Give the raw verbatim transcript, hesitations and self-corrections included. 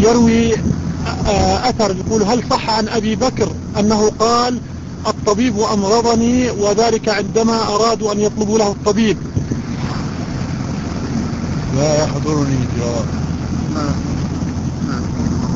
يروي أثر يقول: هل صح عن أبي بكر أنه قال: الطبيب أمرضني، وذلك عندما أرادوا أن يطلبوا له الطبيب؟ لا يحضرني جواب.